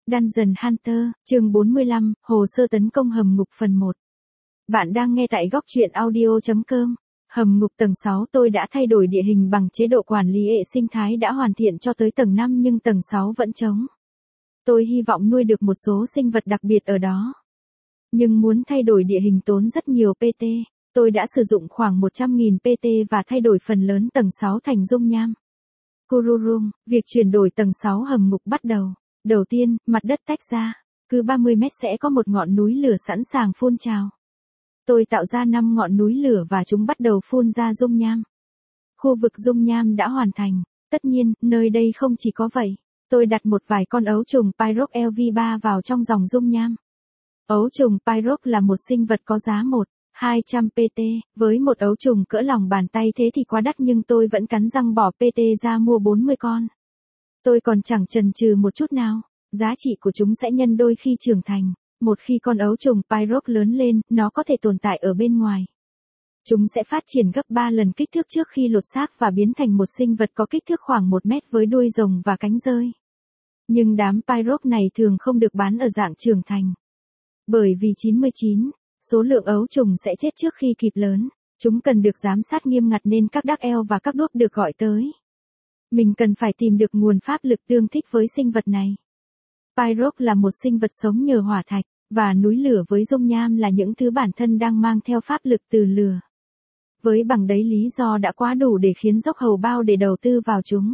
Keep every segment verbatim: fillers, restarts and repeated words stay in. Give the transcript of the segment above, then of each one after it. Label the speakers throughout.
Speaker 1: Dungeon Hunter, chương bốn mươi lăm, hồ sơ tấn công hầm ngục phần một. Bạn đang nghe tại góc truyện audio chấm com. Hầm ngục tầng sáu tôi đã thay đổi địa hình bằng chế độ quản lý hệ sinh thái đã hoàn thiện cho tới tầng năm nhưng tầng sáu vẫn trống. Tôi hy vọng nuôi được một số sinh vật đặc biệt ở đó. Nhưng muốn thay đổi địa hình tốn rất nhiều pê tê. Tôi đã sử dụng khoảng một trăm nghìn pê tê và thay đổi phần lớn tầng sáu thành dung nham. Kururum, việc chuyển đổi tầng sáu hầm ngục bắt đầu. Đầu tiên, mặt đất tách ra. Cứ ba mươi mét sẽ có một ngọn núi lửa sẵn sàng phun trào. Tôi tạo ra năm ngọn núi lửa và chúng bắt đầu phun ra dung nham. Khu vực dung nham đã hoàn thành. Tất nhiên, nơi đây không chỉ có vậy. Tôi đặt một vài con ấu trùng Pyrox L V ba vào trong dòng dung nham. Ấu trùng Pyrox là một sinh vật có giá một nghìn hai trăm pê tê, với một ấu trùng cỡ lòng bàn tay thế thì quá đắt nhưng tôi vẫn cắn răng bỏ pê tê ra mua bốn mươi con. Tôi còn chẳng chần chừ một chút nào, giá trị của chúng sẽ nhân đôi khi trưởng thành. Một khi con ấu trùng Pyrox lớn lên, nó có thể tồn tại ở bên ngoài. Chúng sẽ phát triển gấp ba lần kích thước trước khi lột xác và biến thành một sinh vật có kích thước khoảng một mét với đuôi rồng và cánh rơi. Nhưng đám Pyrox này thường không được bán ở dạng trưởng thành. Bởi vì chín mươi chín, số lượng ấu trùng sẽ chết trước khi kịp lớn. Chúng cần được giám sát nghiêm ngặt nên các Dark Elf và các đuốc được gọi tới. Mình cần phải tìm được nguồn pháp lực tương thích với sinh vật này. Pyrox là một sinh vật sống nhờ hỏa thạch, và núi lửa với dung nham là những thứ bản thân đang mang theo pháp lực từ lửa. Với bằng đấy lý do đã quá đủ để khiến dốc hầu bao để đầu tư vào chúng.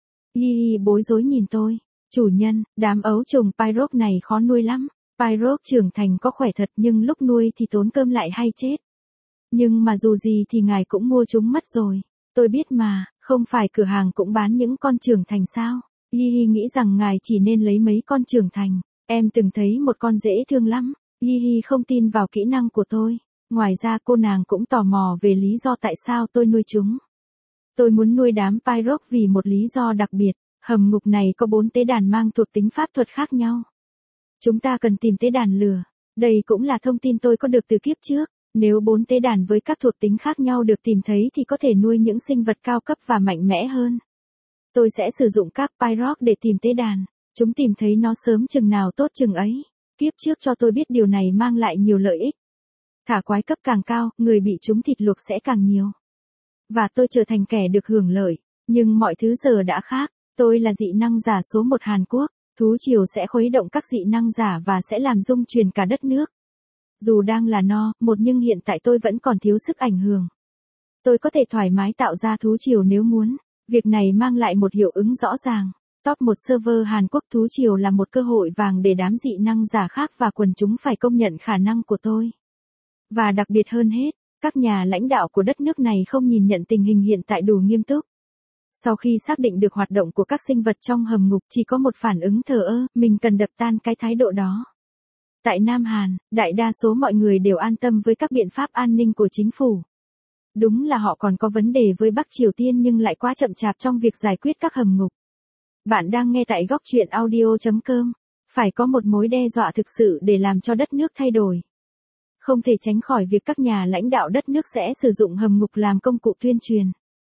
Speaker 1: Yi bối rối nhìn tôi. Chủ nhân, đám ấu trùng Pyrox này khó nuôi lắm. Pyrox trưởng thành có khỏe thật nhưng lúc nuôi thì tốn cơm lại hay chết. Nhưng mà dù gì thì ngài cũng mua chúng mất rồi. Tôi biết mà, không phải cửa hàng cũng bán những con trưởng thành sao? Yi nghĩ rằng ngài chỉ nên lấy mấy con trưởng thành. Em từng thấy một con dễ thương lắm. Yi không tin vào kỹ năng của tôi. Ngoài ra cô nàng cũng tò mò về lý do tại sao tôi nuôi chúng. Tôi muốn nuôi đám Pyrox vì một lý do đặc biệt. Hầm ngục này có bốn tế đàn mang thuộc tính pháp thuật khác nhau. Chúng ta cần tìm tế đàn lửa. Đây cũng là thông tin tôi có được từ kiếp trước. Nếu bốn tế đàn với các thuộc tính khác nhau được tìm thấy thì có thể nuôi những sinh vật cao cấp và mạnh mẽ hơn. Tôi sẽ sử dụng các Pyrox để tìm tế đàn. Chúng tìm thấy nó sớm chừng nào tốt chừng ấy. Kiếp trước cho tôi biết điều này mang lại nhiều lợi ích. Thả quái cấp càng cao, người bị chúng thịt luộc sẽ càng nhiều. Và tôi trở thành kẻ được hưởng lợi. Nhưng mọi thứ giờ đã khác. Tôi là dị năng giả số một Hàn Quốc. Thú triều sẽ khuấy động các dị năng giả và sẽ làm rung chuyển cả đất nước. Dù đang là no, một nhưng hiện tại tôi vẫn còn thiếu sức ảnh hưởng. Tôi có thể thoải mái tạo ra thú triều nếu muốn. Việc này mang lại một hiệu ứng rõ ràng. Top một server Hàn Quốc thú triều là một cơ hội vàng để đám dị năng giả khác và quần chúng phải công nhận khả năng của tôi. Và đặc biệt hơn hết, các nhà lãnh đạo của đất nước này không nhìn nhận tình hình hiện tại đủ nghiêm túc. Sau khi xác định được hoạt động của các sinh vật trong hầm ngục chỉ có một phản ứng thờ ơ, mình cần đập tan cái thái độ đó. Tại Nam Hàn, đại đa số mọi người đều an tâm với các biện pháp an ninh của chính phủ. Đúng là họ còn có vấn đề với Bắc Triều Tiên nhưng lại quá chậm chạp trong việc giải quyết các hầm ngục. Bạn đang nghe tại góc truyện audio chấm com. Phải có một mối đe dọa thực sự để làm cho đất nước thay đổi. Không thể tránh khỏi việc các nhà lãnh đạo đất nước sẽ sử dụng hầm ngục làm công cụ tuyên truyền.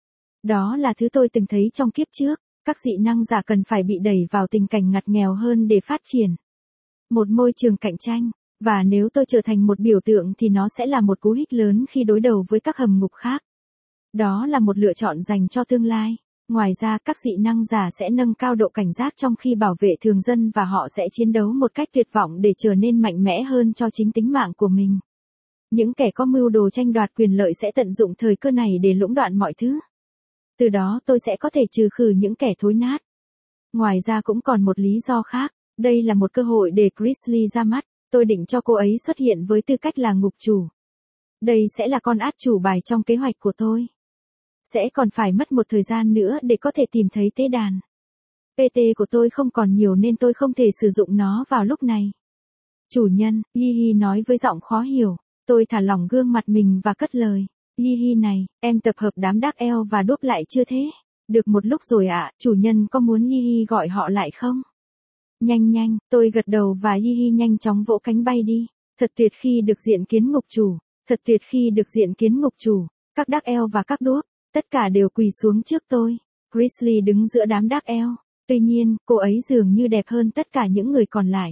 Speaker 1: Đó là thứ tôi từng thấy trong kiếp trước. Các dị năng giả cần phải bị đẩy vào tình cảnh ngặt nghèo hơn để phát triển. Một môi trường cạnh tranh. Và nếu tôi trở thành một biểu tượng thì nó sẽ là một cú hích lớn khi đối đầu với các hầm ngục khác. Đó là một lựa chọn dành cho tương lai. Ngoài ra các dị năng giả sẽ nâng cao độ cảnh giác trong khi bảo vệ thường dân và họ sẽ chiến đấu một cách tuyệt vọng để trở nên mạnh mẽ hơn cho chính tính mạng của mình. Những kẻ có mưu đồ tranh đoạt quyền lợi sẽ tận dụng thời cơ này để lũng đoạn mọi thứ. Từ đó tôi sẽ có thể trừ khử những kẻ thối nát. Ngoài ra cũng còn một lý do khác. Đây là một cơ hội để Grizzly ra mắt. Tôi định cho cô ấy xuất hiện với tư cách là ngục chủ. Đây sẽ là con át chủ bài trong kế hoạch của tôi. Sẽ còn phải mất một thời gian nữa để có thể tìm thấy tế đàn. pê tê của tôi không còn nhiều nên tôi không thể sử dụng nó vào lúc này. Chủ nhân, Yi nói với giọng khó hiểu. Tôi thả lỏng gương mặt mình và cất lời. Yi này, em tập hợp đám Dark Elf và đốt lại chưa thế? Được một lúc rồi ạ, à, chủ nhân có muốn Yi gọi họ lại không? Nhanh nhanh, tôi gật đầu và Yi nhanh chóng vỗ cánh bay đi. Thật tuyệt khi được diện kiến ngục chủ. Thật tuyệt khi được diện kiến ngục chủ. Các Dark Elf và các đuốc, tất cả đều quỳ xuống trước tôi. Grizzly đứng giữa đám Dark Elf. Tuy nhiên, cô ấy dường như đẹp hơn tất cả những người còn lại.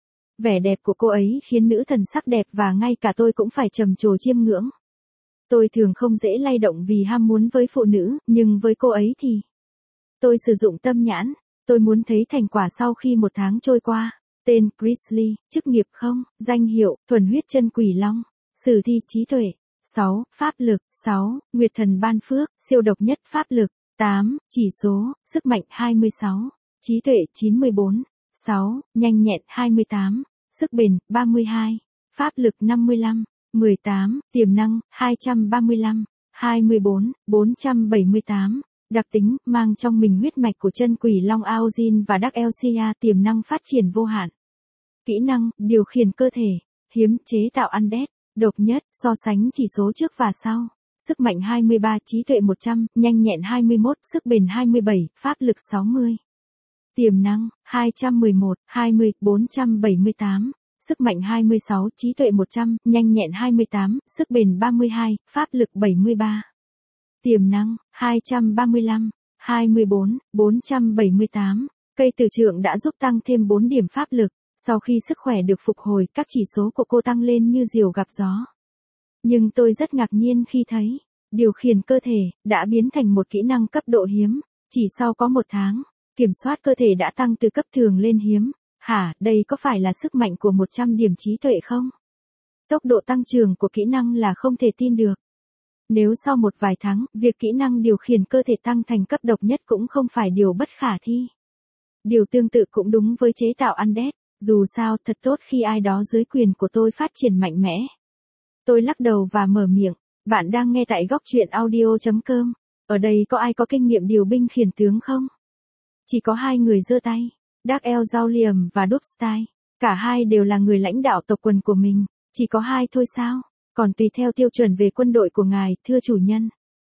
Speaker 1: Vẻ đẹp của cô ấy khiến nữ thần sắc đẹp và ngay cả tôi cũng phải trầm trồ chiêm ngưỡng. Tôi thường không dễ lay động vì ham muốn với phụ nữ, nhưng với cô ấy thì... Tôi sử dụng tâm nhãn, tôi muốn thấy thành quả sau khi một tháng trôi qua. Tên, Grizzly, chức nghiệp không, danh hiệu, thuần huyết chân quỷ long, sử thi, trí tuệ. sáu. Pháp lực, sáu. Nguyệt thần ban phước, siêu độc nhất pháp lực. tám. Chỉ số, sức mạnh hai mươi sáu. Trí tuệ chín mươi bốn. sáu. Nhanh nhẹn hai mươi tám. Sức bền ba mươi hai. Pháp lực năm mươi lăm. mười tám. Tiềm năng hai trăm ba mươi lăm. hai mươi bốn. bốn trăm bảy mươi tám. Đặc tính, mang trong mình huyết mạch của chân quỷ long Aozin và Dark Elsia, tiềm năng phát triển vô hạn. Kỹ năng, điều khiển cơ thể, hiếm, chế tạo undead, độc nhất, so sánh chỉ số trước và sau. Sức mạnh hai mươi ba, trí tuệ một trăm, nhanh nhẹn hai mươi mốt, sức bền hai mươi bảy, pháp lực sáu mươi. Tiềm năng, hai trăm mười một, hai mươi, bốn trăm bảy mươi tám. Sức mạnh hai mươi sáu, trí tuệ một trăm, nhanh nhẹn hai mươi tám, sức bền ba mươi hai, pháp lực bảy mươi ba. Tiềm năng, hai trăm ba mươi lăm, hai mươi bốn, bốn trăm bảy mươi tám. Cây từ trượng đã giúp tăng thêm bốn điểm pháp lực. Sau khi sức khỏe được phục hồi, các chỉ số của cô tăng lên như diều gặp gió. Nhưng tôi rất ngạc nhiên khi thấy, điều khiển cơ thể, đã biến thành một kỹ năng cấp độ hiếm. Chỉ sau có một tháng, kiểm soát cơ thể đã tăng từ cấp thường lên hiếm. Hả, đây có phải là sức mạnh của một trăm điểm trí tuệ không? Tốc độ tăng trưởng của kỹ năng là không thể tin được. Nếu sau một vài tháng, việc kỹ năng điều khiển cơ thể tăng thành cấp độc nhất cũng không phải điều bất khả thi. Điều tương tự cũng đúng với chế tạo undead. Dù sao, thật tốt khi ai đó dưới quyền của tôi phát triển mạnh mẽ. Tôi lắc đầu và mở miệng. Bạn đang nghe tại góc truyện audio chấm com. Ở đây có ai có kinh nghiệm điều binh khiển tướng không? Chỉ có hai người giơ tay. Dark El Zaulium và Dubstyle. Cả hai đều là người lãnh đạo tộc quần của mình. Chỉ có hai thôi sao? Còn tùy theo tiêu chuẩn về quân đội của ngài, thưa chủ nhân.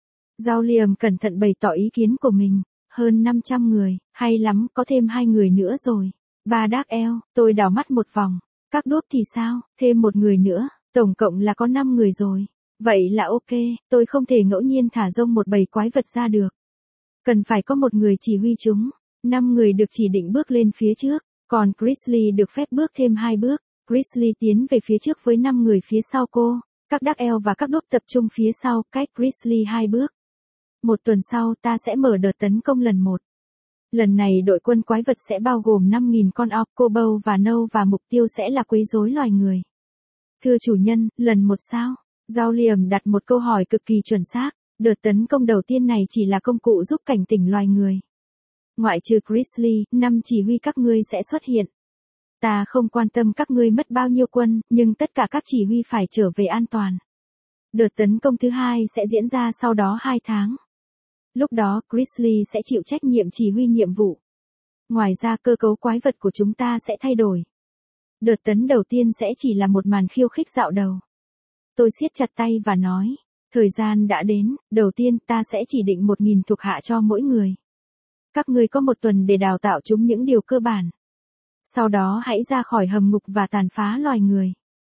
Speaker 1: Zaulium cẩn thận bày tỏ ý kiến của mình. Hơn năm trăm người, hay lắm, có thêm hai người nữa rồi. Ba Dark El, tôi đảo mắt một vòng. Các đốp thì sao, thêm một người nữa, tổng cộng là có năm người rồi. Vậy là ok, tôi không thể ngẫu nhiên thả rông một bầy quái vật ra được. Cần phải có một người chỉ huy chúng. Năm người được chỉ định bước lên phía trước, còn Grizzly được phép bước thêm hai bước. Grizzly tiến về phía trước với năm người phía sau cô. Các Dark El và các đốp tập trung phía sau, cách Grizzly hai bước. Một tuần sau ta sẽ mở đợt tấn công lần một. Lần này đội quân quái vật sẽ bao gồm năm nghìn con orc, kobold và nâu và mục tiêu sẽ là quấy rối loài người. Thưa chủ nhân, lần một sao? Zaulium đặt một câu hỏi cực kỳ chuẩn xác. Đợt tấn công đầu tiên này chỉ là công cụ giúp cảnh tỉnh loài người. Ngoại trừ Grizzly, năm chỉ huy các ngươi sẽ xuất hiện. Ta không quan tâm các ngươi mất bao nhiêu quân, nhưng tất cả các chỉ huy phải trở về an toàn. Đợt tấn công thứ hai sẽ diễn ra sau đó hai tháng. Lúc đó, Grizzly sẽ chịu trách nhiệm chỉ huy nhiệm vụ. Ngoài ra cơ cấu quái vật của chúng ta sẽ thay đổi. Đợt tấn đầu tiên sẽ chỉ là một màn khiêu khích dạo đầu. Tôi siết chặt tay và nói, thời gian đã đến, đầu tiên ta sẽ chỉ định một nghìn thuộc hạ cho mỗi người. Các ngươi có một tuần để đào tạo chúng những điều cơ bản. Sau đó hãy ra khỏi hầm ngục và tàn phá loài người.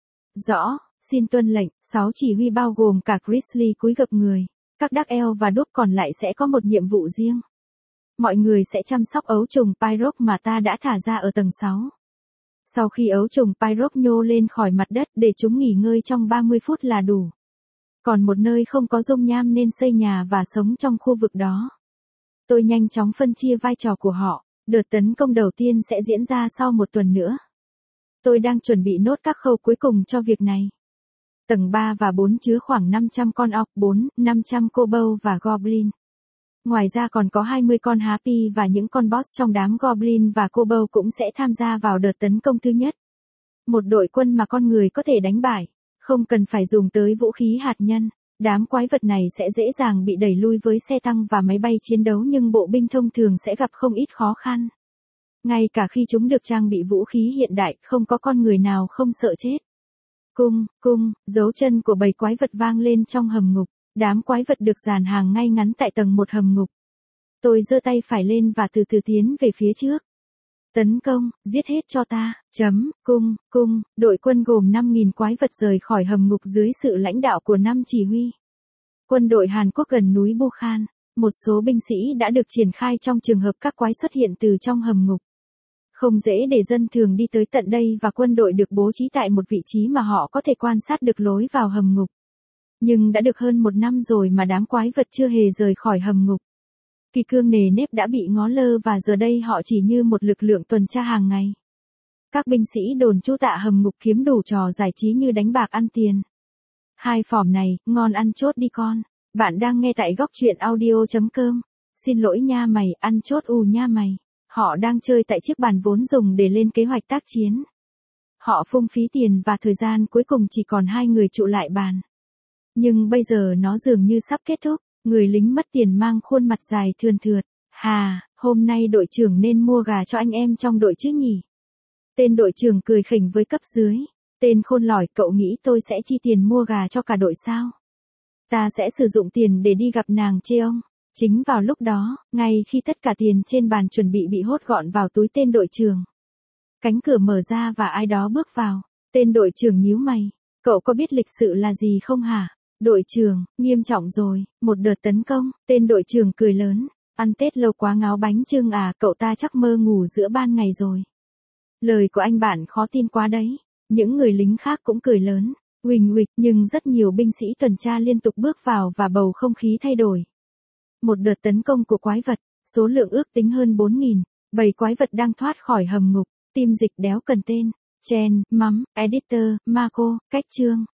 Speaker 1: Rõ, xin tuân lệnh. Sáu chỉ huy bao gồm cả Grizzly cúi gập người. Các Dark El và đốp còn lại sẽ có một nhiệm vụ riêng. Mọi người sẽ chăm sóc ấu trùng Pyrock mà ta đã thả ra ở tầng sáu. Sau khi ấu trùng Pyrock nhô lên khỏi mặt đất để chúng nghỉ ngơi trong ba mươi phút là đủ. Còn một nơi không có dung nham nên xây nhà và sống trong khu vực đó. Tôi nhanh chóng phân chia vai trò của họ. Đợt tấn công đầu tiên sẽ diễn ra sau một tuần nữa. Tôi đang chuẩn bị nốt các khâu cuối cùng cho việc này. Tầng ba và bốn chứa khoảng năm trăm con orc, bốn, năm trăm kobold và goblin. Ngoài ra còn có hai mươi con harpy và những con boss trong đám goblin và kobold cũng sẽ tham gia vào đợt tấn công thứ nhất. Một đội quân mà con người có thể đánh bại, không cần phải dùng tới vũ khí hạt nhân. Đám quái vật này sẽ dễ dàng bị đẩy lui với xe tăng và máy bay chiến đấu nhưng bộ binh thông thường sẽ gặp không ít khó khăn. Ngay cả khi chúng được trang bị vũ khí hiện đại, không có con người nào không sợ chết. Cung, cung, dấu chân của bầy quái vật vang lên trong hầm ngục. Đám quái vật được dàn hàng ngay ngắn tại tầng một hầm ngục. Tôi giơ tay phải lên và từ từ tiến về phía trước. Tấn công, giết hết cho ta, chấm, cung, cung, đội quân gồm năm nghìn quái vật rời khỏi hầm ngục dưới sự lãnh đạo của năm chỉ huy. Quân đội Hàn Quốc gần núi Bukhan. Một số binh sĩ đã được triển khai trong trường hợp các quái xuất hiện từ trong hầm ngục. Không dễ để dân thường đi tới tận đây và quân đội được bố trí tại một vị trí mà họ có thể quan sát được lối vào hầm ngục. Nhưng đã được hơn một năm rồi mà đám quái vật chưa hề rời khỏi hầm ngục. Kỳ cương nề nếp đã bị ngó lơ và giờ đây họ chỉ như một lực lượng tuần tra hàng ngày. Các binh sĩ đồn trú tạ hầm ngục kiếm đủ trò giải trí như đánh bạc ăn tiền. Hai phỏm này, ngon ăn chốt đi con. Bạn đang nghe tại góc truyện audio chấm com. Xin lỗi nha mày, ăn chốt ù nha mày. Họ đang chơi tại chiếc bàn vốn dùng để lên kế hoạch tác chiến. Họ phung phí tiền và thời gian cuối cùng chỉ còn hai người trụ lại bàn. Nhưng bây giờ nó dường như sắp kết thúc, người lính mất tiền mang khuôn mặt dài thườn thượt. Hà, hôm nay đội trưởng nên mua gà cho anh em trong đội chứ nhỉ? Tên đội trưởng cười khỉnh với cấp dưới. Tên khôn lỏi, cậu nghĩ tôi sẽ chi tiền mua gà cho cả đội sao? Ta sẽ sử dụng tiền để đi gặp nàng chê ông. Chính vào lúc đó, ngay khi tất cả tiền trên bàn chuẩn bị bị hốt gọn vào túi tên đội trưởng. Cánh cửa mở ra và ai đó bước vào. Tên đội trưởng nhíu mày. Cậu có biết lịch sự là gì không hả? Đội trưởng, nghiêm trọng rồi, một đợt tấn công. Tên đội trưởng cười lớn. Ăn Tết lâu quá ngáo bánh chưng à, cậu ta chắc mơ ngủ giữa ban ngày rồi. Lời của anh bạn khó tin quá đấy. Những người lính khác cũng cười lớn. Huỳnh huỵch, nhưng rất nhiều binh sĩ tuần tra liên tục bước vào và bầu không khí thay đổi. Một đợt tấn công của quái vật, số lượng ước tính hơn bốn nghìn, bầy quái vật đang thoát khỏi hầm ngục, tim dịch đéo cần tên, Chen, Mắm, Editor, Marco, Cách chương.